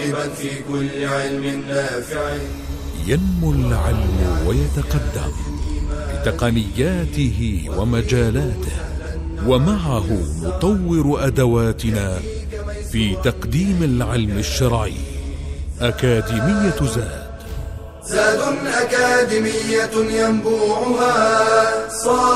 راغبا في كل علم نافع. ينمو العلم ويتقدم بتقنياته ومجالاته، ومعه نطور أدواتنا في تقديم العلم الشرعي. أكاديمية زاد أكاديمية ينبوعها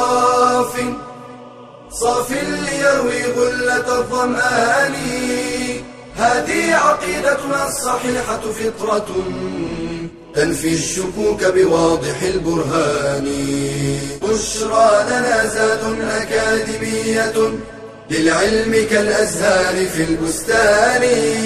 صاف ليروي غلة الظمآن. هذه عقيدتنا الصحيحة فطرة تنفي الشكوك بواضح البرهان. بشرى لنا زاد أكاديمية للعلم كالأزهار في البستان.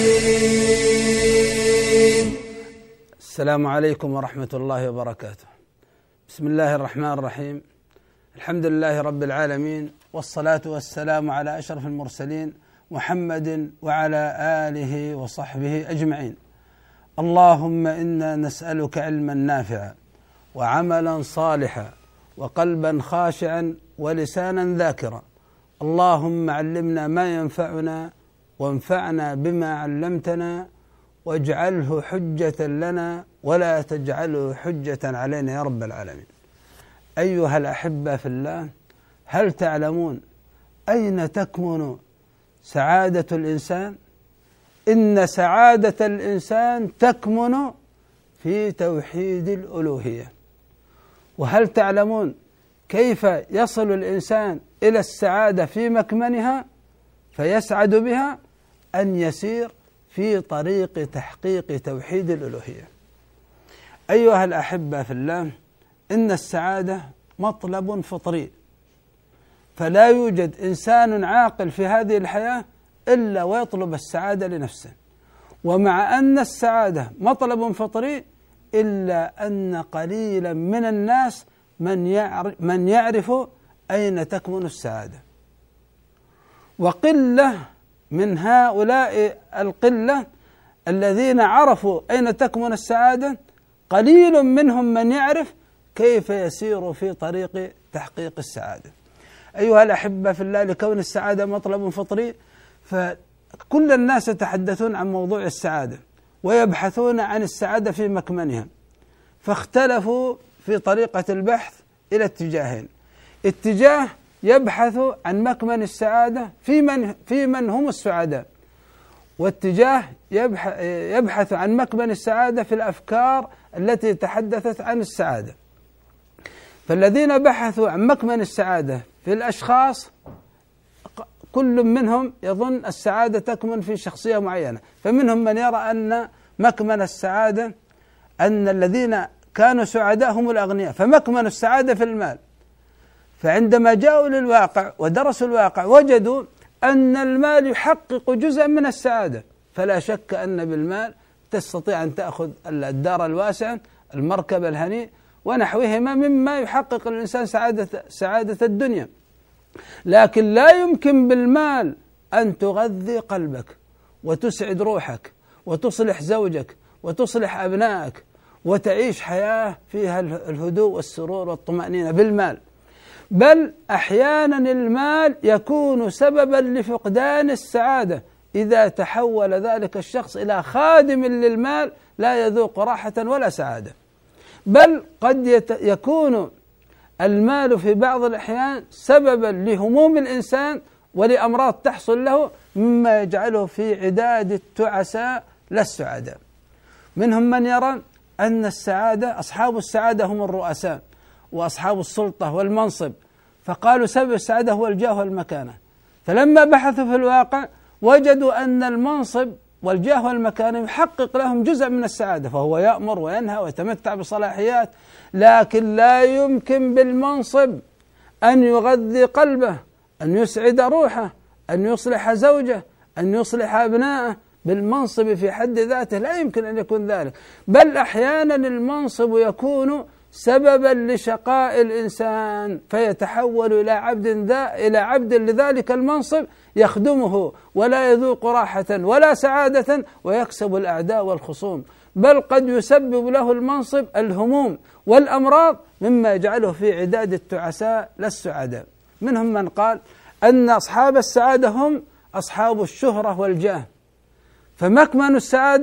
السلام عليكم ورحمة الله وبركاته. بسم الله الرحمن الرحيم. الحمد لله رب العالمين، والصلاة والسلام على أشرف المرسلين محمد وعلى آله وصحبه أجمعين. اللهم إنا نسألك علما نافعا وعملا صالحا وقلبا خاشعا ولسانا ذاكرا. اللهم علمنا ما ينفعنا وانفعنا بما علمتنا، واجعله حجة لنا ولا تجعله حجة علينا يا رب العالمين. أيها الأحبة في الله، هل تعلمون أين تكمن سعادة الإنسان؟ إن سعادة الإنسان تكمن في توحيد الألوهية. وهل تعلمون كيف يصل الإنسان إلى السعادة في مكمنها فيسعد بها؟ أن يسير في طريق تحقيق توحيد الألوهية. أيها الأحبة في الله، إن السعادة مطلب فطري، فلا يوجد إنسان عاقل في هذه الحياة إلا ويطلب السعادة لنفسه. ومع أن السعادة مطلب فطري، إلا أن قليلا من الناس من يعرف أين تكمن السعادة، وقلة من هؤلاء القلة الذين عرفوا أين تكمن السعادة قليل منهم من يعرف كيف يسير في طريق تحقيق السعادة. أيها الأحبة في الله، لكون السعادة مطلب فطري فكل الناس يتحدثون عن موضوع السعادة ويبحثون عن السعادة في مكمنها، فاختلفوا في طريقة البحث إلى اتجاهين: اتجاه يبحث عن مكمن السعادة في من هم السعداء، واتجاه يبحث عن مكمن السعادة في الأفكار التي تحدثت عن السعادة. فالذين بحثوا عن مكمن السعادة في الأشخاص كل منهم يظن السعادة تكمن في شخصية معينة، فمنهم من يرى أن مكمن السعادة أن الذين كانوا سعداء هم الأغنياء، فمكمن السعادة في المال. فعندما جاءوا للواقع ودرسوا الواقع وجدوا أن المال يحقق جزءا من السعادة. فلا شك أن بالمال تستطيع أن تأخذ الدار الواسعة، المركب الهنيء ونحوهما مما يحقق الإنسان سعادة الدنيا. لكن لا يمكن بالمال أن تغذي قلبك وتسعد روحك وتصلح زوجك وتصلح أبنائك وتعيش حياة فيها الهدوء والسرور والطمأنينة بالمال. بل أحيانا المال يكون سببا لفقدان السعادة إذا تحول ذلك الشخص إلى خادم للمال لا يذوق راحة ولا سعادة. بل قد يكون المال في بعض الأحيان سببا لهموم الإنسان ولأمراض تحصل له، مما يجعله في عداد التعساء لا السعداء. منهم من يرى أن السعادة، أصحاب السعادة هم الرؤساء وأصحاب السلطة والمنصب، فقالوا سبب السعادة هو الجاه والمكانة. فلما بحثوا في الواقع وجدوا أن المنصب والجاه والمكانة يحقق لهم جزء من السعادة، فهو يأمر وينهى ويتمتع بصلاحيات، لكن لا يمكن بالمنصب أن يغذي قلبه، أن يسعد روحه، أن يصلح زوجه، أن يصلح أبنائه. بالمنصب في حد ذاته لا يمكن أن يكون ذلك. بل أحيانا المنصب يكون سببا لشقاء الإنسان، فيتحول إلى عبد لذلك المنصب يخدمه ولا يذوق راحة ولا سعادة، ويكسب الأعداء والخصوم. بل قد يسبب له المنصب الهموم والأمراض، مما يجعله في عداد التعساء لا السعداء. منهم من قال أن أصحاب السعادة هم أصحاب الشهرة والجاه، فمكمن السعادة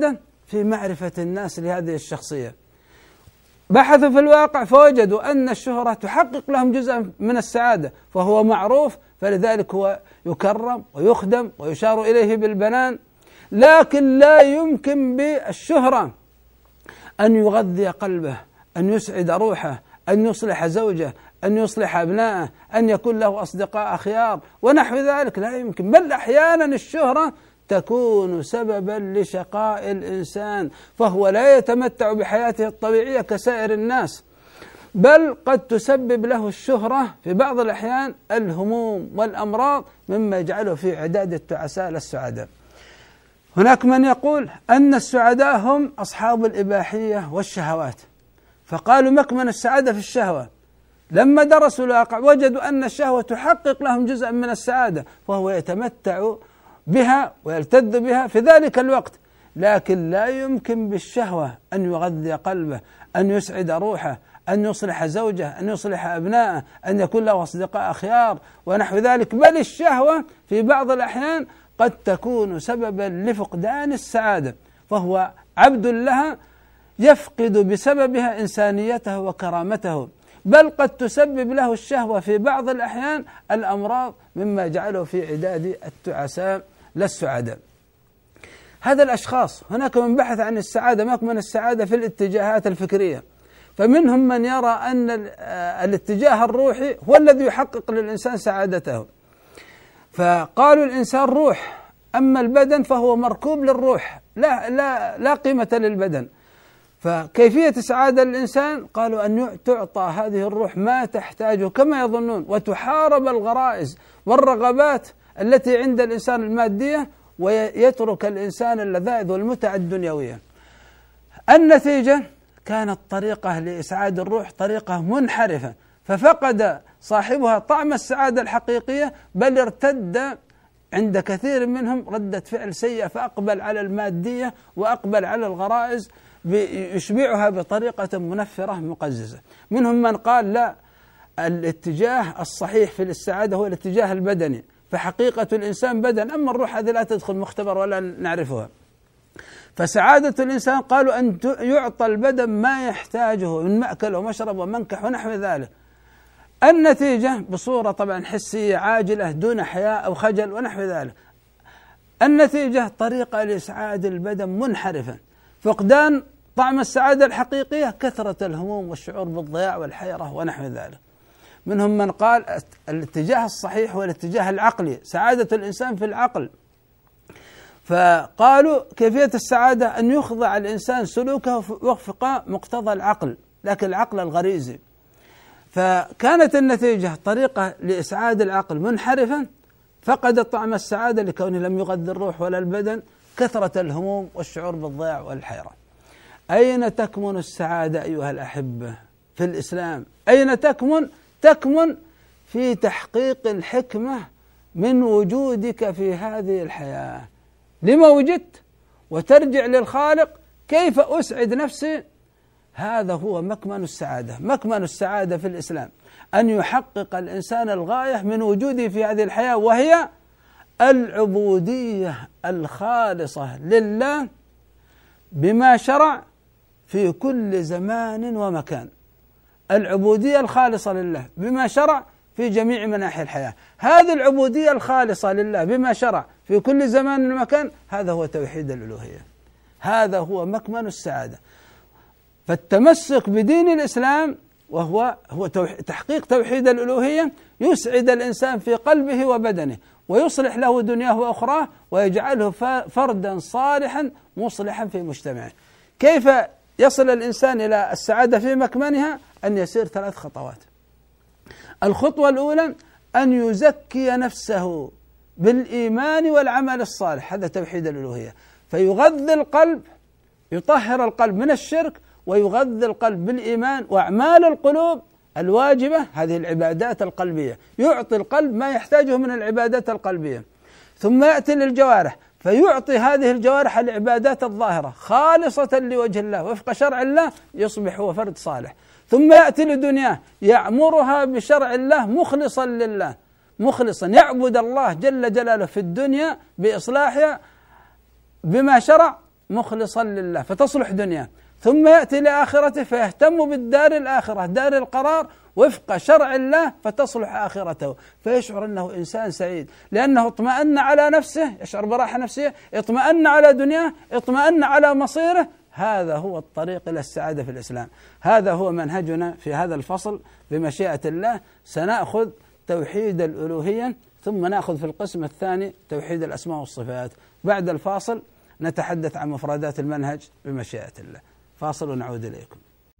في معرفة الناس لهذه الشخصية. بحثوا في الواقع فوجدوا أن الشهرة تحقق لهم جزءا من السعادة، فهو معروف، فلذلك هو يكرم ويخدم ويشار إليه بالبنان. لكن لا يمكن بالشهرة أن يغذي قلبه، أن يسعد روحه، أن يصلح زوجه، أن يصلح أبنائه، أن يكون له أصدقاء أخيار ونحو ذلك، لا يمكن. بل أحيانا الشهرة تكون سببا لشقاء الإنسان، فهو لا يتمتع بحياته الطبيعية كسائر الناس، بل قد تسبب له الشهرة في بعض الأحيان الهموم والأمراض، مما يجعله في عداد التعساء للسعداء. هناك من يقول أن السعداء هم أصحاب الإباحية والشهوات، فقالوا مكمن السعادة في الشهوة. لما درسوا الواقع وجدوا أن الشهوة تحقق لهم جزءا من السعادة، فهو يتمتع بها ويلتذ بها في ذلك الوقت، لكن لا يمكن بالشهوة أن يغذي قلبه، أن يسعد روحه، أن يصلح زوجه، أن يصلح أبنائه، أن يكون له أصدقاء أخيار ونحو ذلك. بل الشهوة في بعض الأحيان قد تكون سببا لفقدان السعادة، فهو عبد لها يفقد بسببها إنسانيته وكرامته، بل قد تسبب له الشهوة في بعض الأحيان الأمراض، مما جعله في عداد التعساء للسعداء. هذا الأشخاص، هناك من بحث عن السعادة مكمن السعادة في الاتجاهات الفكرية، فمنهم من يرى أن الاتجاه الروحي هو الذي يحقق للإنسان سعادته، فقالوا الإنسان روح، أما البدن فهو مركوب للروح، لا قيمة للبدن. فكيفية السعادة للإنسان قالوا أن تعطى هذه الروح ما تحتاجه كما يظنون، وتحارب الغرائز والرغبات التي عند الإنسان المادية، ويترك الإنسان اللذائذ والمتع الدنيوية. النتيجة كانت طريقة لإسعاد الروح طريقة منحرفة، ففقد صاحبها طعم السعادة الحقيقية، بل ارتد عند كثير منهم ردة فعل سيئة، فأقبل على المادية وأقبل على الغرائز يشبعها بطريقة منفرة مقززة. منهم من قال لا، الاتجاه الصحيح في السعادة هو الاتجاه البدني، فحقيقة الإنسان بدن، أما الروح هذه لا تدخل مختبر ولا نعرفها. فسعادة الإنسان قالوا أن يعطى البدن ما يحتاجه من مأكل ومشرب ومنكح ونحو ذلك. النتيجة بصورة طبعا حسية عاجلة دون حياء أو خجل ونحو ذلك. النتيجة طريقة لإسعاد البدن منحرفة، فقدان طعم السعادة الحقيقية، كثرة الهموم والشعور بالضياع والحيرة ونحو ذلك. منهم من قال الاتجاه الصحيح هو الاتجاه العقلي، سعادة الإنسان في العقل، فقالوا كيفية السعادة أن يخضع الإنسان سلوكه وفق مقتضى العقل، لكن العقل الغريزي. فكانت النتيجة طريقة لإسعاد العقل منحرفا، فقد طعم السعادة لكونه لم يغذي الروح ولا البدن، كثرة الهموم والشعور بالضياع والحيرة. أين تكمن السعادة أيها الأحبة في الإسلام؟ أين تكمن؟ تكمن في تحقيق الحكمة من وجودك في هذه الحياة. لما وجدت؟ وترجع للخالق، كيف أسعد نفسي؟ هذا هو مكمن السعادة. مكمن السعادة في الإسلام أن يحقق الإنسان الغاية من وجوده في هذه الحياة، وهي العبودية الخالصة لله بما شرع في كل زمان ومكان. العبودية الخالصة لله بما شرع في جميع مناحي الحياة. هذه العبودية الخالصة لله بما شرع في كل زمان ومكان، هذا هو توحيد الألوهية، هذا هو مكمن السعادة. فالتمسك بدين الإسلام وهو تحقيق توحيد الألوهية يسعد الإنسان في قلبه وبدنه، ويصلح له دنياه وأخراه، ويجعله فردا صالحا مصلحا في مجتمعه. كيف يصل الإنسان إلى السعادة في مكمنها؟ أن يسير 3 خطوات. الخطوة الأولى أن يزكي نفسه بالإيمان والعمل الصالح، هذا توحيد الألوهية، فيغذي القلب، يطهر القلب من الشرك، ويغذي القلب بالإيمان وأعمال القلوب الواجبة، هذه العبادات القلبية، يعطي القلب ما يحتاجه من العبادات القلبية. ثم يأتي للجوارح، فيعطي هذه الجوارح العبادات الظاهرة خالصة لوجه الله وفق شرع الله، يصبح هو فرد صالح. ثم يأتي لدنياه يعمرها بشرع الله مخلصا لله، مخلصا يعبد الله جل جلاله في الدنيا بإصلاحها بما شرع، مخلصا لله فتصلح دنياه، ثم يأتي لآخرته فيهتم بالدار الآخرة دار القرار وفق شرع الله فتصلح آخرته، فيشعر أنه إنسان سعيد لأنه اطمأن على نفسه، يشعر براحة نفسية، اطمأن على دنياه، اطمأن على مصيره. هذا هو الطريق إلى السعادة في الإسلام. هذا هو منهجنا في هذا الفصل بمشيئة الله. سنأخذ توحيد الألوهية، ثم نأخذ في القسم الثاني توحيد الأسماء والصفات. بعد الفاصل نتحدث عن مفردات المنهج بمشيئة الله. فاصل ونعود إليكم.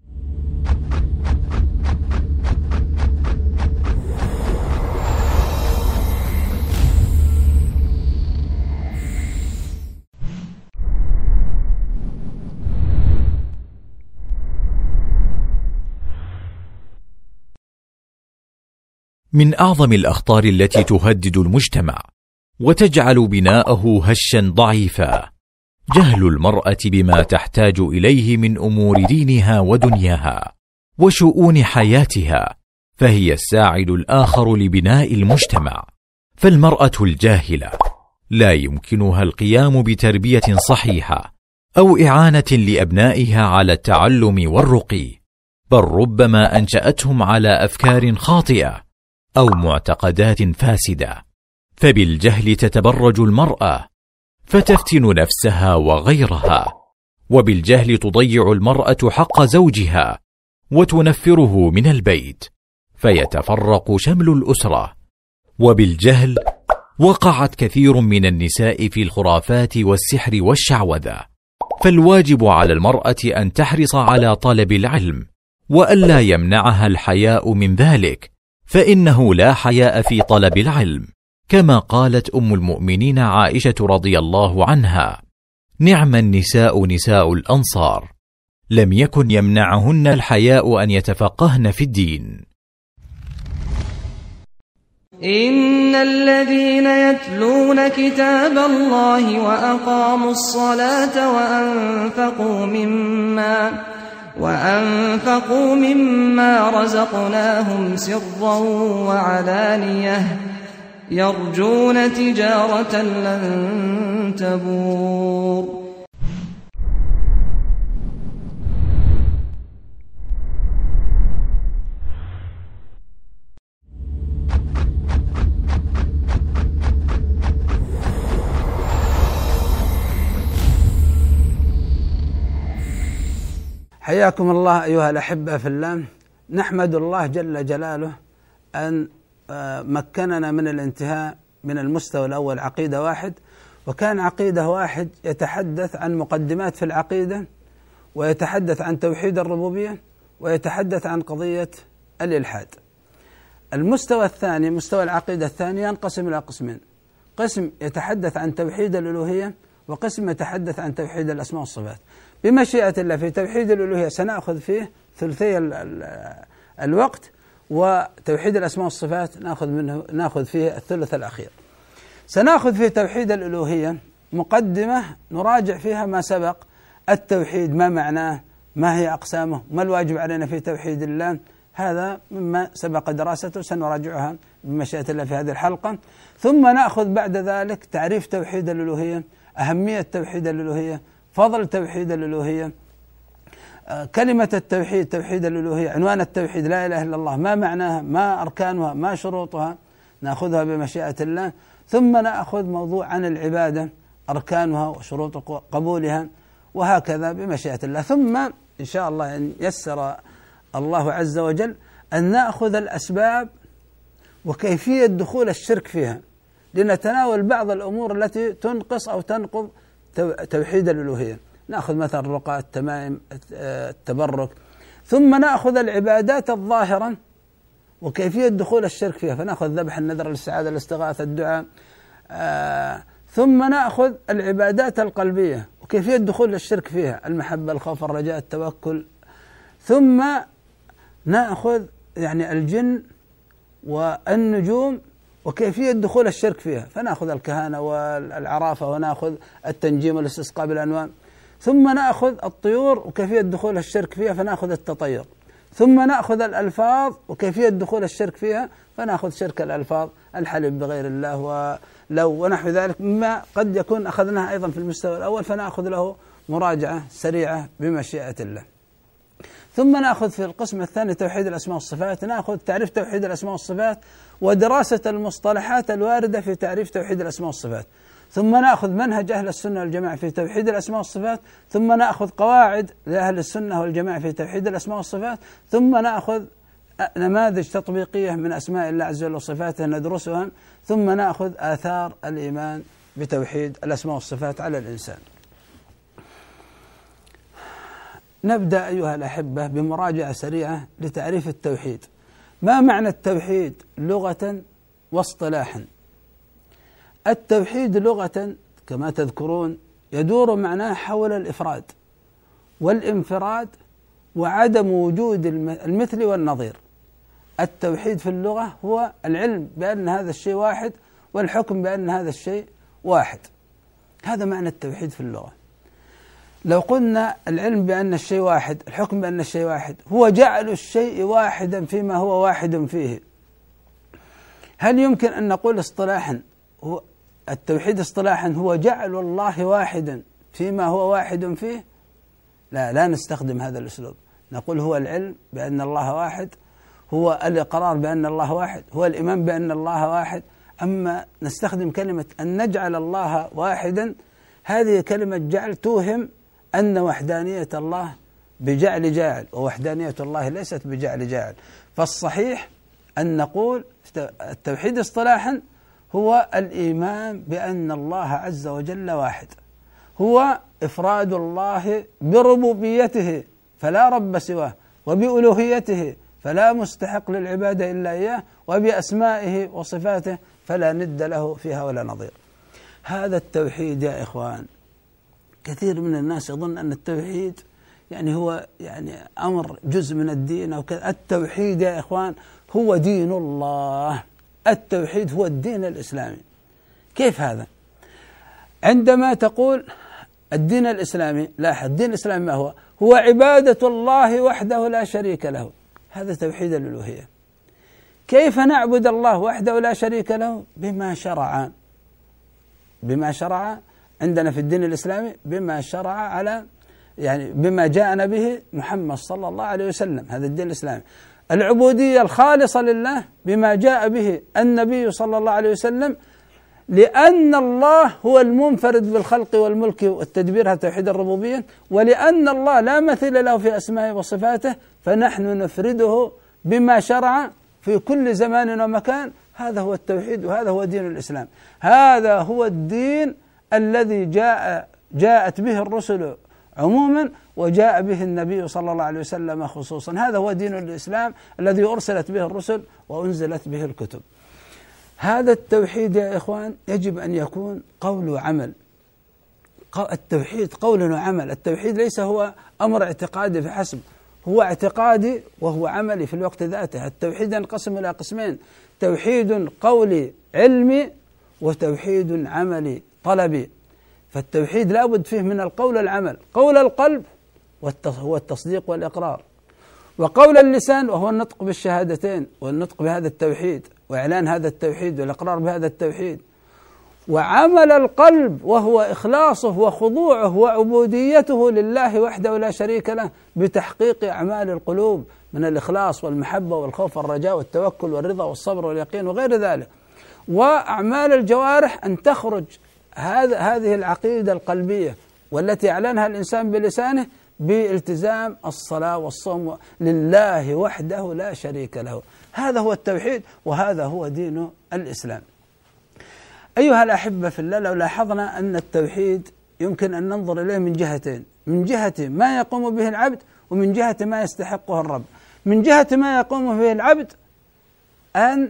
من أعظم الأخطار التي تهدد المجتمع وتجعل بناءه هشا ضعيفا جهل المرأة بما تحتاج إليه من أمور دينها ودنياها وشؤون حياتها، فهي الساعد الآخر لبناء المجتمع. فالمرأة الجاهلة لا يمكنها القيام بتربية صحيحة أو إعانة لأبنائها على التعلم والرقي، بل ربما أنشأتهم على أفكار خاطئة أو معتقدات فاسدة. فبالجهل تتبرج المرأة فتفتن نفسها وغيرها، وبالجهل تضيع المرأة حق زوجها وتنفره من البيت فيتفرق شمل الأسرة. وبالجهل وقعت كثير من النساء في الخرافات والسحر والشعوذة. فالواجب على المرأة أن تحرص على طلب العلم وألا يمنعها الحياء من ذلك، فإنه لا حياء في طلب العلم، كما قالت أم المؤمنين عائشة رضي الله عنها: نعم النساء نساء الأنصار، لم يكن يمنعهن الحياء أن يتفقهن في الدين. إن الذين يتلون كتاب الله وأقاموا الصلاة وأنفقوا مما رزقناهم سرا وعلانية يرجون تجارة لن تبور. حياكم الله أيها الأحبة في الله. نحمد الله جل جلاله أن مكننا من الانتهاء من المستوى الأول عقيدة واحد، وكان عقيدة واحد يتحدث عن مقدمات في العقيدة، ويتحدث عن توحيد الربوبية، ويتحدث عن قضية الإلحاد. المستوى الثاني مستوى العقيدة الثانية ينقسم إلى قسمين: قسم يتحدث عن توحيد الألوهية، وقسم يتحدث عن توحيد الأسماء والصفات. بمشيئة الله في توحيد الألوهية سنأخذ فيه ثلثي الوقت، وتوحيد الأسماء والصفات نأخذ فيه الثلث الأخير. سنأخذ في توحيد الألوهية مقدمة نراجع فيها ما سبق: التوحيد ما معناه، ما هي أقسامه، ما الواجب علينا في توحيد الله. هذا مما سبق دراسته سنراجعها بمشيئة الله في هذه الحلقة. ثم نأخذ بعد ذلك تعريف توحيد الألوهية، أهمية توحيد الألوهية، فضل توحيد الألوهية، كلمة التوحيد، توحيد الألوهية، عنوان التوحيد لا إله إلا الله، ما معناها، ما أركانها، ما شروطها، نأخذها بمشيئة الله. ثم نأخذ موضوع عن العبادة، أركانها وشروط قبولها، وهكذا بمشيئة الله. ثم إن شاء الله إن يسر الله عز وجل أن نأخذ الأسباب وكيفية دخول الشرك فيها، لنتناول بعض الأمور التي تنقص أو تنقض توحيد الألوهية. نأخذ مثلا الرقى، التمائم، التبرك. ثم نأخذ العبادات الظاهرة وكيفية دخول الشرك فيها، فنأخذ ذبح، النذر، الاستعاذة، الاستغاثة، الدعاء. ثم نأخذ العبادات القلبية وكيفية دخول الشرك فيها، المحبة، الخوف، الرجاء، التوكل. ثم نأخذ يعني الجن والنجوم وكيفية دخول الشرك فيها، فنأخذ الكهانة والعرافة، ونأخذ التنجيم والاستسقاء بالأنوام. ثم نأخذ الطيور وكيفية دخول الشرك فيها، فنأخذ التطير. ثم نأخذ الألفاظ وكيفية دخول الشرك فيها، فنأخذ شرك الألفاظ، الحلف بغير الله ولو ونحو ذلك، مما قد يكون أخذناه أيضا في المستوى الأول، فنأخذ له مراجعة سريعة بمشيئة الله. ثم نأخذ في القسم الثاني توحيد الأسماء والصفات، نأخذ تعريف توحيد الأسماء والصفات ودراسة المصطلحات الواردة في تعريف توحيد الأسماء والصفات، ثم نأخذ منهج أهل السنة والجماعة في توحيد الأسماء والصفات، ثم نأخذ قواعد لأهل السنة والجماعة في توحيد الأسماء والصفات، ثم نأخذ نماذج تطبيقية من أسماء الله عز وجل وصفاته ندرسها، ثم نأخذ آثار الإيمان بتوحيد الأسماء والصفات على الإنسان. نبدأ أيها الأحبة بمراجعة سريعة لتعريف التوحيد. ما معنى التوحيد لغة واصطلاحا؟ التوحيد لغة كما تذكرون يدور معناه حول الإفراد والانفراد وعدم وجود المثل والنظير. التوحيد في اللغة هو العلم بأن هذا الشيء واحد والحكم بأن هذا الشيء واحد. هذا معنى التوحيد في اللغة. لو قلنا العلم بأن الشيء واحد، الحكم بأن الشيء واحد، هو جعل الشيء واحدا فيما هو واحد فيه. هل يمكن أن نقول اصطلاحا هو التوحيد اصطلاحا هو جعل الله واحدا فيما هو واحد فيه؟ لا نستخدم هذا الأسلوب. نقول هو العلم بأن الله واحد، هو الإقرار بأن الله واحد، هو الإيمان بأن الله واحد. أما نستخدم كلمة أن نجعل الله واحدا، هذه كلمة جعل توهم أن وحدانية الله بجعل جاعل، ووحدانية الله ليست بجعل جاعل. فالصحيح أن نقول التوحيد اصطلاحا هو الإيمان بأن الله عز وجل واحد، هو إفراد الله بربوبيته فلا رب سواه، وبألوهيته فلا مستحق للعبادة إلا إياه، وبأسمائه وصفاته فلا ند له فيها ولا نظير. هذا التوحيد يا إخوان. كثير من الناس يظن أن التوحيد هو أمر جزء من الدين أو كذا. التوحيد يا إخوان هو دين الله، التوحيد هو الدين الإسلامي. كيف هذا؟ عندما تقول الدين الإسلامي، لاحظ الدين الإسلامي ما هو؟ هو عبادة الله وحده لا شريك له، هذا توحيد الألوهية. كيف نعبد الله وحده لا شريك له؟ بما شرع عندنا في الدين الإسلامي، بما شرع على بما جاءنا به محمد صلى الله عليه وسلم، هذا الدين الإسلامي. العبودية الخالصة لله بما جاء به النبي صلى الله عليه وسلم، لأن الله هو المنفرد بالخلق والملك والتدبير، هذا توحيد الربوبية. ولأن الله لا مثيل له في أسمائه وصفاته، فنحن نفرده بما شرع في كل زمان ومكان. هذا هو التوحيد، وهذا هو دين الإسلام. هذا هو الدين الذي جاءت به الرسل عموما، وجاء به النبي صلى الله عليه وسلم خصوصا. هذا هو دين الإسلام الذي أرسلت به الرسل وأنزلت به الكتب. هذا التوحيد يا إخوان يجب أن يكون قول وعمل. التوحيد قول وعمل. التوحيد ليس هو أمر اعتقادي فحسب، هو اعتقادي وهو عملي في الوقت ذاته. التوحيد ينقسم إلى قسمين: توحيد قولي علمي، وتوحيد عملي طلبي. فالتوحيد لا بد فيه من القول والعمل. قول القلب هو التصديق والإقرار، وقول اللسان وهو النطق بالشهادتين والنطق بهذا التوحيد وإعلان هذا التوحيد والإقرار بهذا التوحيد، وعمل القلب وهو إخلاصه وخضوعه وعبوديته لله وحده لا شريك له بتحقيق أعمال القلوب من الإخلاص والمحبة والخوف والرجاء والتوكل والرضا والصبر واليقين وغير ذلك. وأعمال الجوارح أن تخرج هذه العقيدة القلبية والتي أعلنها الإنسان بلسانه بالتزام الصلاة والصوم لله وحده لا شريك له. هذا هو التوحيد، وهذا هو دين الإسلام. أيها الأحبة في الله، لو لاحظنا أن التوحيد يمكن أن ننظر إليه من جهتين: من جهة ما يقوم به العبد، ومن جهة ما يستحقه الرب. من جهة ما يقوم به العبد أن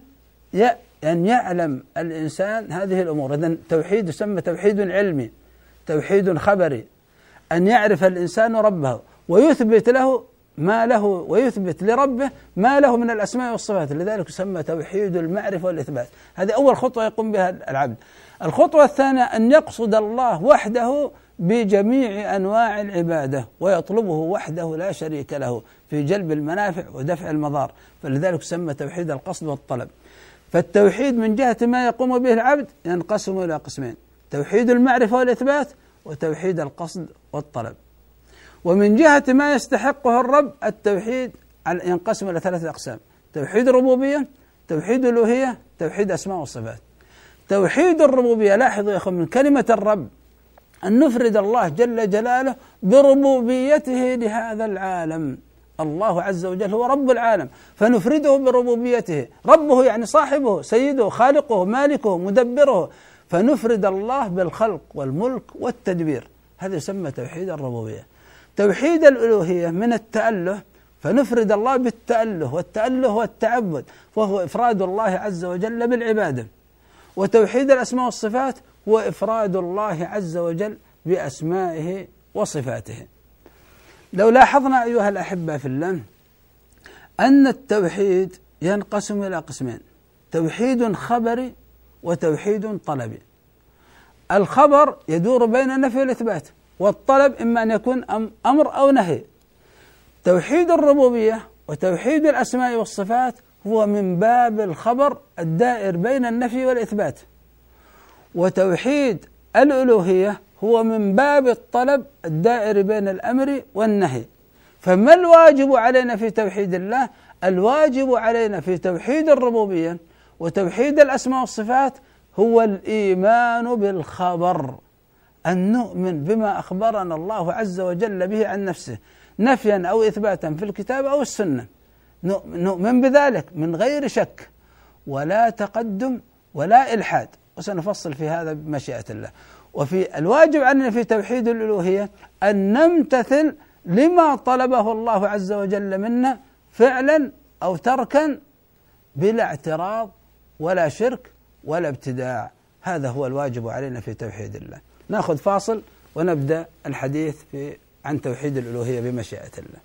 يعلم الإنسان هذه الأمور. إذن توحيد يسمى توحيد علمي، توحيد خبري، أن يعرف الإنسان ربه ويثبت له ما له، ويثبت لربه ما له من الأسماء والصفات، لذلك يسمى توحيد المعرفة والإثبات. هذه أول خطوة يقوم بها العبد. الخطوة الثانية أن يقصد الله وحده بجميع أنواع العبادة، ويطلبه وحده لا شريك له في جلب المنافع ودفع المضار، فلذلك يسمى توحيد القصد والطلب. فالتوحيد من جهة ما يقوم به العبد ينقسم إلى قسمين: توحيد المعرفة والإثبات، وتوحيد القصد والطلب. ومن جهة ما يستحقه الرب التوحيد ينقسم إلى 3 أقسام: توحيد الربوبية، توحيد الألوهية، توحيد أسماء والصفات. توحيد الربوبية، لاحظوا يا أخوان من كلمة الرب أن نفرد الله جل جلاله بربوبيته لهذا العالم. الله عز وجل هو رب العالم، فنفرده بربوبيته. ربه يعني صاحبه، سيده، خالقه، مالكه، مدبره، فنفرد الله بالخلق والملك والتدبير. هذا يسمى توحيد الربوبية. توحيد الألوهية من التأله، فنفرد الله بالتأله، والتأله هو التعبد، وهو إفراد الله عز وجل بالعبادة. وتوحيد الأسماء والصفات هو إفراد الله عز وجل بأسمائه وصفاته. لو لاحظنا أيها الأحبة في الله أن التوحيد ينقسم إلى قسمين: توحيد خبري وتوحيد طلبي. الخبر يدور بين النفي والإثبات، والطلب إما أن يكون أمر أو نهي. توحيد الربوبية وتوحيد الأسماء والصفات هو من باب الخبر الدائر بين النفي والإثبات، وتوحيد الألوهية هو من باب الطلب الدائر بين الأمر والنهي. فما الواجب علينا في توحيد الله؟ الواجب علينا في توحيد الربوبية وتوحيد الأسماء والصفات هو الإيمان بالخبر، أن نؤمن بما أخبرنا الله عز وجل به عن نفسه نفيا أو إثباتا في الكتاب أو السنة. نؤمن بذلك من غير شك ولا تقدم ولا إلحاد، وسنفصل في هذا بمشيئة الله. وفي الواجب علينا في توحيد الألوهية أن نمتثل لما طلبه الله عز وجل منا فعلا أو تركا بلا اعتراض ولا شرك ولا ابتداع. هذا هو الواجب علينا في توحيد الله. نأخذ فاصل ونبدأ الحديث عن توحيد الألوهية بمشيئة الله.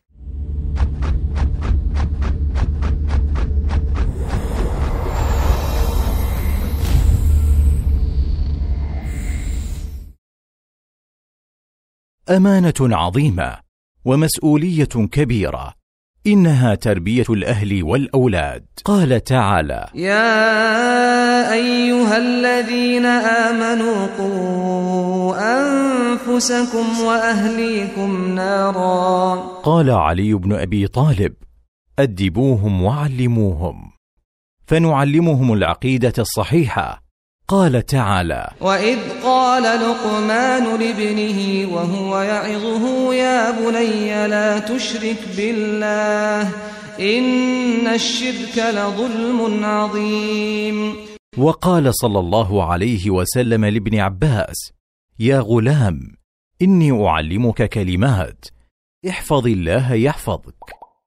أمانة عظيمة ومسؤولية كبيرة، إنها تربية الأهل والأولاد. قال تعالى: يا أيها الذين آمنوا قوا أنفسكم وأهليكم نارا. قال علي بن أبي طالب: أدبوهم وعلموهم، فنعلمهم العقيدة الصحيحة. قال تعالى: وإذ قال لقمان لابنه وهو يعظه يا بني لا تشرك بالله إن الشرك لظلم عظيم. وقال صلى الله عليه وسلم لابن عباس: يا غلام إني أعلمك كلمات احفظ الله يحفظك.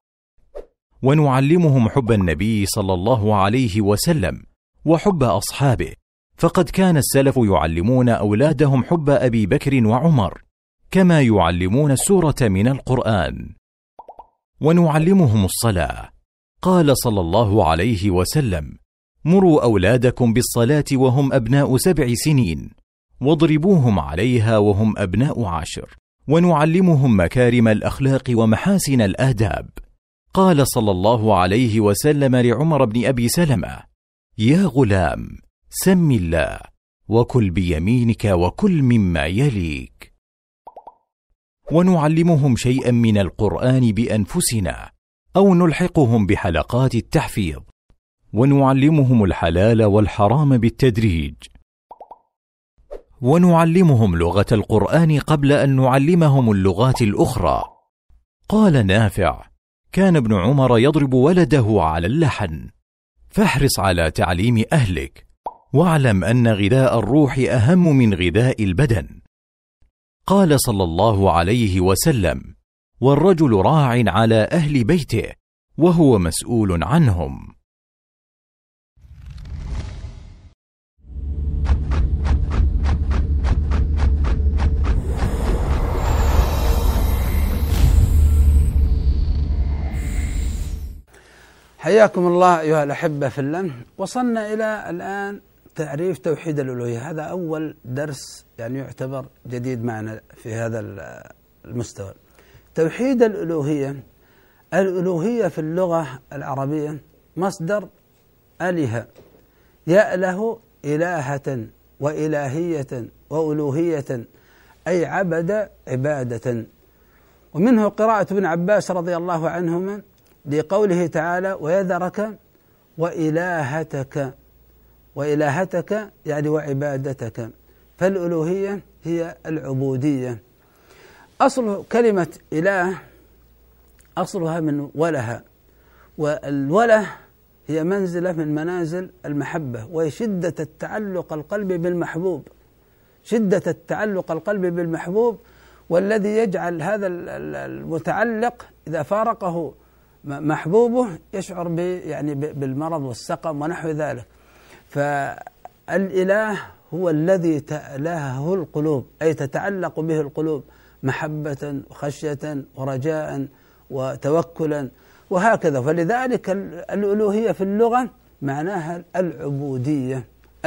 ونعلمهم حب النبي صلى الله عليه وسلم وحب أصحابه، فقد كان السلف يعلمون أولادهم حب أبي بكر وعمر كما يعلمون السورة من القرآن. ونعلمهم الصلاة. قال صلى الله عليه وسلم: مروا أولادكم بالصلاة وهم أبناء 7 سنين واضربوهم عليها وهم أبناء 10. ونعلمهم مكارم الأخلاق ومحاسن الآداب. قال صلى الله عليه وسلم لعمر بن أبي سلمة: يا غلام سم الله وكل بيمينك وكل مما يليك. ونعلمهم شيئا من القرآن بأنفسنا أو نلحقهم بحلقات التحفيظ. ونعلمهم الحلال والحرام بالتدريج. ونعلمهم لغة القرآن قبل أن نعلمهم اللغات الأخرى. قال نافع: كان ابن عمر يضرب ولده على اللحن. فاحرص على تعليم أهلك، واعلم أن غذاء الروح أهم من غذاء البدن. قال صلى الله عليه وسلم: والرجل راع على أهل بيته وهو مسؤول عنهم. حياكم الله أيها الأحبة في الله. وصلنا إلى الآن تعريف توحيد الألوهية. هذا أول درس يعني يعتبر جديد معنا في هذا المستوى. توحيد الألوهية، الألوهية في اللغة العربية مصدر أله، يأله إلهة وإلهية وألوهية، أي عبد عبادة. ومنه قراءة ابن عباس رضي الله عنهما لقوله تعالى ويذرك وإلهتك، وإلهتك يعني وعبادتك. فالألوهية هي العبودية. أصل كلمة إله أصلها من وله، والوله هي منزلة من منازل المحبة، وهي شدة التعلق القلب بالمحبوب، شدة التعلق القلب بالمحبوب، والذي يجعل هذا المتعلق إذا فارقه محبوبه يشعر يعني بالمرض والسقم ونحو ذلك. فالإله هو الذي تألهه القلوب، أي تتعلق به القلوب محبة وخشية ورجاء وتوكلا وهكذا. فلذلك الألوهية في اللغة معناها العبودية.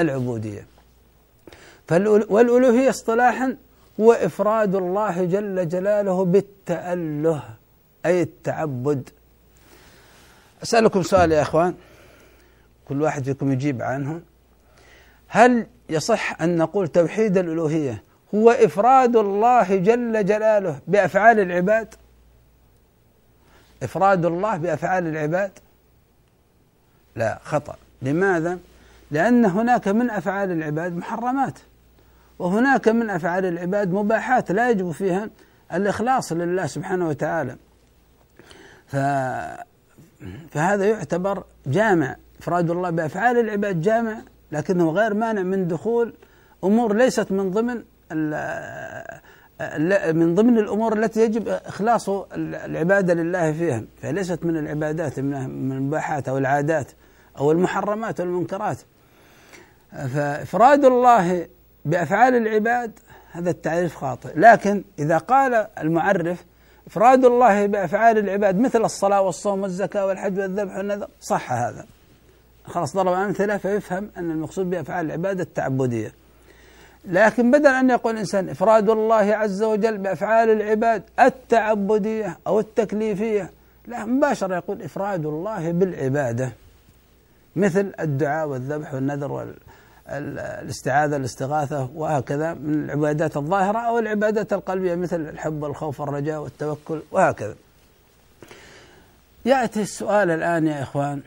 والألوهية اصطلاحا هو إفراد الله جل جلاله بالتأله، أي التعبد. أسألكم سؤال يا أخوان، كل واحد فيكم يجيب عنه. هل يصح أن نقول توحيد الألوهية هو إفراد الله جل جلاله بأفعال العباد؟ إفراد الله بأفعال العباد؟ لا، خطأ. لماذا؟ لأن هناك من أفعال العباد محرمات، وهناك من أفعال العباد مباحات لا يجب فيها الإخلاص لله سبحانه وتعالى. فهذا يعتبر جامع. إفراد الله بأفعال العباد جامع، لكنه غير مانع من دخول أمور ليست من ضمن الأمور التي يجب إخلاص العبادة لله فيها، فليست من العبادات، من المباحات أو العادات أو المحرمات والمنكرات. فإفراد الله بأفعال العباد هذا التعريف خاطئ. لكن إذا قال المعرف إفراد الله بأفعال العباد مثل الصلاة والصوم والزكاة والحج والذبح والنذر، صح هذا، خلاص ضرب أمثلة فيفهم أن المقصود بأفعال العبادة التعبدية. لكن بدل أن يقول الإنسان إفراد الله عز وجل بأفعال العباد التعبدية أو التكليفية، لا، مباشرة يقول إفراد الله بالعبادة، مثل الدعاء والذبح والنذر والاستعاذة الاستغاثة وهكذا من العبادات الظاهرة، أو العبادات القلبية مثل الحب والخوف والرجاء والتوكل وهكذا. يأتي السؤال الآن يا إخوان،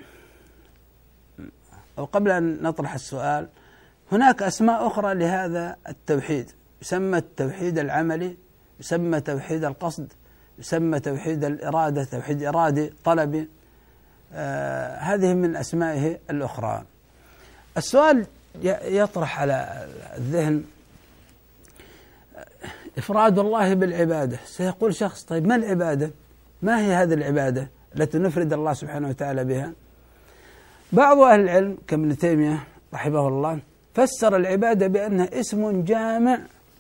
أو قبل أن نطرح السؤال، هناك أسماء أخرى لهذا التوحيد، يسمى التوحيد العملي، يسمى توحيد القصد، يسمى توحيد الإرادة، توحيد إرادي طلبي، هذه من أسمائه الأخرى. السؤال يطرح على الذهن إفراد الله بالعبادة. سيقول شخص طيب ما العبادة؟ ما هي هذه العبادة التي نفرد الله سبحانه وتعالى بها؟ بعض أهل العلم كابن تيمية رحمه الله فسر العبادة بأنها اسم جامع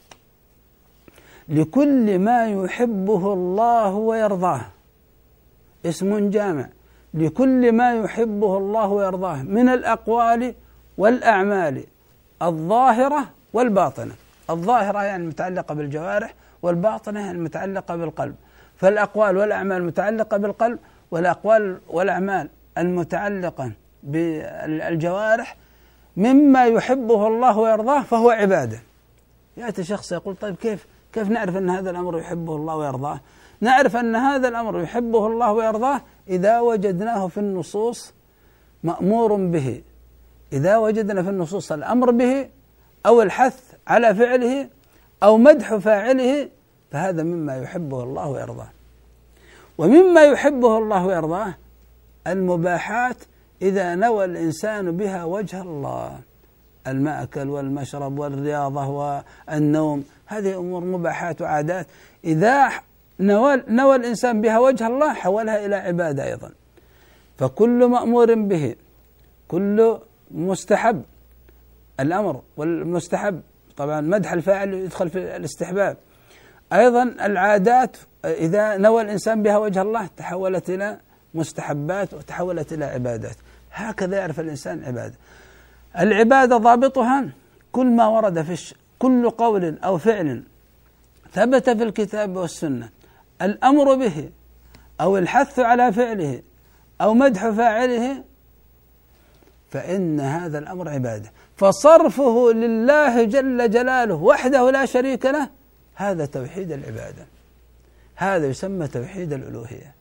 لكل ما يحبه الله ويرضاه، اسم جامع لكل ما يحبه الله ويرضاه من الأقوال والأعمال الظاهرة والباطنة. الظاهرة يعني المتعلقة بالجوارح، والباطنة يعني المتعلقة بالقلب. فالأقوال والأعمال المتعلقة بالقلب، والأقوال والأعمال المتعلقة بالجوارح مما يحبه الله ويرضاه فهو عبادة. يأتي شخص يقول طيب كيف نعرف أن هذا الأمر يحبه الله ويرضاه؟ نعرف أن هذا الأمر يحبه الله ويرضاه إذا وجدناه في النصوص مأمور به، إذا وجدنا في النصوص الأمر به أو الحث على فعله أو مدح فاعله، فهذا مما يحبه الله ويرضاه. ومما يحبه الله ويرضاه المباحات إذا نوى الإنسان بها وجه الله، المأكل والمشرب والرياضة والنوم، هذه أمور مباحات وعادات إذا نوى الإنسان بها وجه الله حولها إلى عبادة أيضا. فكل مأمور به، كل مستحب، الأمر والمستحب طبعا مدح الفاعل يدخل في الاستحباب، أيضا العادات إذا نوى الإنسان بها وجه الله تحولت إلى مستحبات وتحولت إلى عبادات. هكذا يعرف الإنسان عبادة. العبادة ضابطها كل ما ورد في كل قول أو فعل ثبت في الكتاب والسنة الأمر به أو الحث على فعله أو مدح فاعله، فإن هذا الأمر عبادة. فصرفه لله جل جلاله وحده لا شريك له هذا توحيد العبادة، هذا يسمى توحيد الألوهية.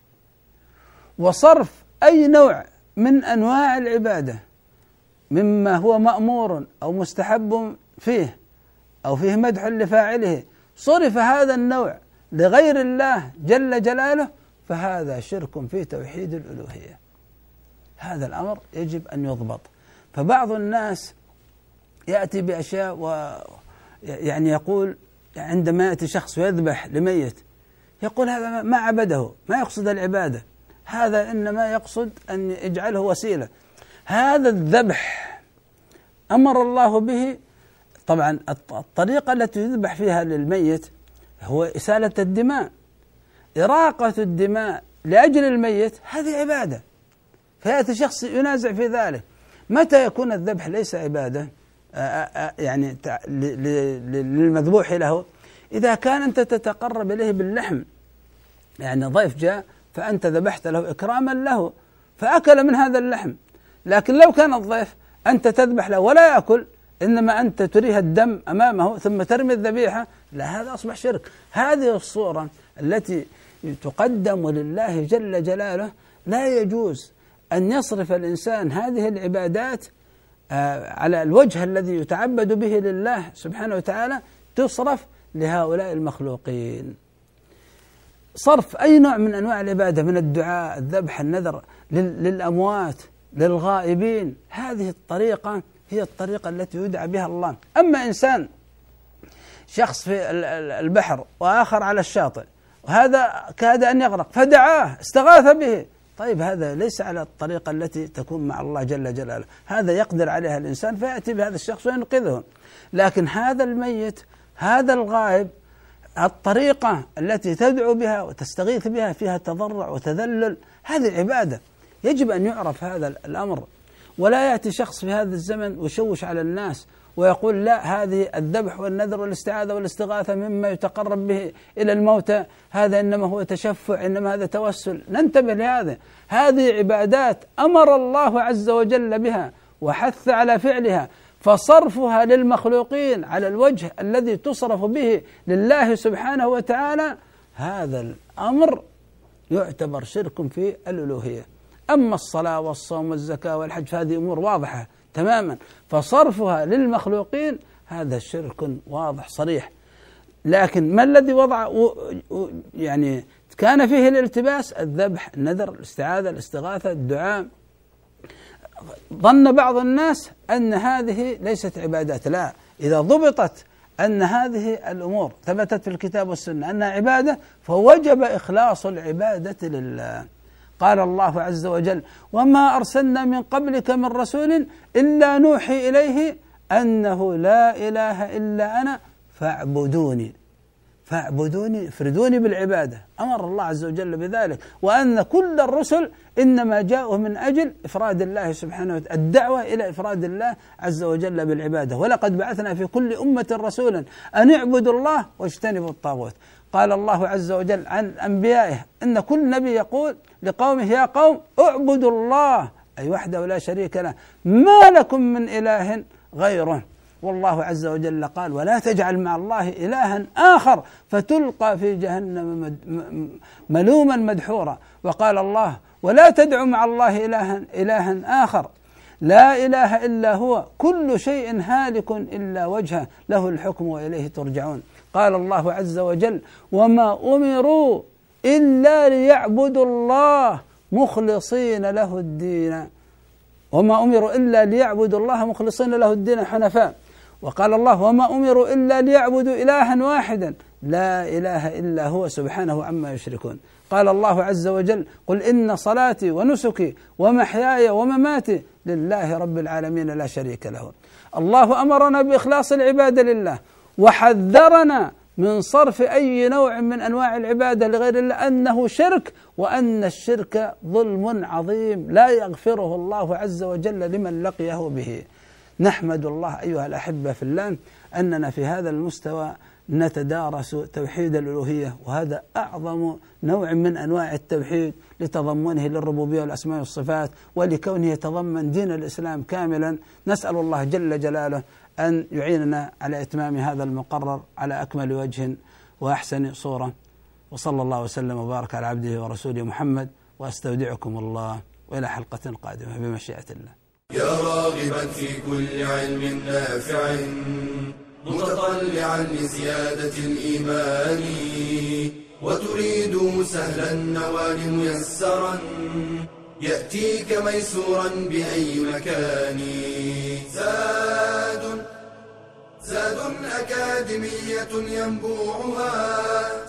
وصرف أي نوع من أنواع العبادة مما هو مأمور أو مستحب فيه أو فيه مدح لفاعله، صرف هذا النوع لغير الله جل جلاله، فهذا شرك في توحيد الألوهية. هذا الأمر يجب أن يضبط. فبعض الناس يأتي بأشياء ويعني يقول عندما يأتي شخص ويذبح لميت يقول هذا ما عبده، ما يقصد العبادة، هذا إنما يقصد أن يجعله وسيلة. هذا الذبح أمر الله به. طبعا الطريقة التي يذبح فيها للميت هو إسالة الدماء، إراقة الدماء لأجل الميت، هذه عبادة. فيأتي شخص ينازع في ذلك. متى يكون الذبح ليس عبادة يعني للمذبوح له؟ إذا كان أنت تتقرب إليه باللحم، يعني ضيف جاء فأنت ذبحت له إكراما له فأكل من هذا اللحم. لكن لو كان الضيف أنت تذبح له ولا يأكل، إنما أنت تريه الدم أمامه ثم ترمي الذبيحة، لا، هذا أصبح شرك. هذه الصورة التي تقدم لله جل جلاله لا يجوز أن يصرف الإنسان هذه العبادات على الوجه الذي يتعبد به لله سبحانه وتعالى، تصرف لهؤلاء المخلوقين. صرف أي نوع من أنواع العبادة من الدعاء، الذبح، النذر للأموات، للغائبين، هذه الطريقة هي الطريقة التي يدعى بها الله. أما إنسان شخص في البحر وآخر على الشاطئ وهذا كاد أن يغرق فدعاه استغاث به، طيب هذا ليس على الطريقة التي تكون مع الله جل جلاله، هذا يقدر عليها الإنسان فيأتي بهذا الشخص وينقذه. لكن هذا الميت، هذا الغائب، الطريقة التي تدعو بها وتستغيث بها فيها تضرع وتذلل، هذه عبادة، يجب أن يعرف هذا الأمر. ولا يأتي شخص في هذا الزمن ويشوش على الناس ويقول لا، هذه الذبح والنذر والاستعاذة والاستغاثة مما يتقرب به إلى الموتى، هذا إنما هو تشفع، إنما هذا توسل. ننتبه لهذا، هذه عبادات أمر الله عز وجل بها وحث على فعلها، فصرفها للمخلوقين على الوجه الذي تصرف به لله سبحانه وتعالى، هذا الأمر يعتبر شرك في الألوهية. أما الصلاة والصوم والزكاة والحج فهذه أمور واضحة تماما، فصرفها للمخلوقين هذا شرك واضح صريح. لكن ما الذي وضع يعني كان فيه الالتباس؟ الذبح، النذر، الاستعاذة، الاستغاثة، الدعاء. ظن بعض الناس أن هذه ليست عبادات، لا، إذا ضبطت أن هذه الأمور ثبتت في الكتاب والسنة أنها عبادة فوجب إخلاص العبادة لله. قال الله عز وجل: وما أرسلنا من قبلك من رسول إلا نوحي إليه أنه لا إله إلا أنا فاعبدوني. فاعبدوني، افردوني بالعبادة، أمر الله عز وجل بذلك. وأن كل الرسل إنما جاءوا من أجل إفراد الله سبحانه وتعالى، الدعوة إلى إفراد الله عز وجل بالعبادة. ولقد بعثنا في كل أمة رسولا أن اعبدوا الله واجتنبوا الطاغوت. قال الله عز وجل عن أنبيائه أن كل نبي يقول لقومه: يا قوم اعبدوا الله، أي وحده لا شريك له، ما لكم من إله غيره. والله عز وجل قال: ولا تجعل مع الله إلها آخر فتلقى في جهنم ملوما مدحورا. وقال الله: ولا تدع مع الله إلها آخر لا إله إلا هو كل شيء هالك إلا وجهه له الحكم وإليه ترجعون. قال الله عز وجل: وما أمروا إلا ليعبدوا الله مخلصين له الدين، وما أمروا إلا ليعبدوا الله مخلصين له الدين حنفاء. وقال الله: وما أمروا إلا ليعبدوا إلها واحدا لا إله إلا هو سبحانه عما يشركون. قال الله عز وجل: قل إن صلاتي ونسكي ومحياي ومماتي لله رب العالمين لا شريك له. الله أمرنا بإخلاص العبادة لله، وحذرنا من صرف أي نوع من أنواع العبادة لغير الله أنه شرك، وأن الشرك ظلم عظيم لا يغفره الله عز وجل لمن لقيه به. نحمد الله أيها الأحبة في الله أننا في هذا المستوى نتدارس توحيد الألوهية، وهذا أعظم نوع من أنواع التوحيد لتضمنه للربوبية والأسماء والصفات، ولكونه يتضمن دين الإسلام كاملا. نسأل الله جل جلاله أن يعيننا على إتمام هذا المقرر على أكمل وجه، وأحسن صورة. وصلى الله وسلم وبارك على عبده ورسوله محمد، وأستودعكم الله، وإلى حلقة قادمة بمشيئة الله. يا راغبا في كل علم نافع متطلعا لزيادة الإيمان، وتريد سهلا النوال ميسرا يأتيك ميسورا بأي مكان. زاد أكاديمية ينبوعها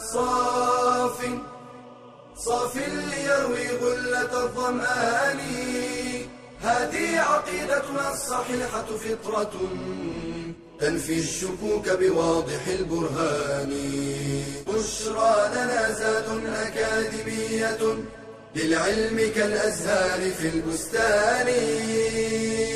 صاف ليروي غلة الظمآن. هذه عقيدتنا الصحيحة فطرة تنفي الشكوك بواضح البرهان. بشرى لنا زاد أكاديمية للعلم كالأزهار في البستان.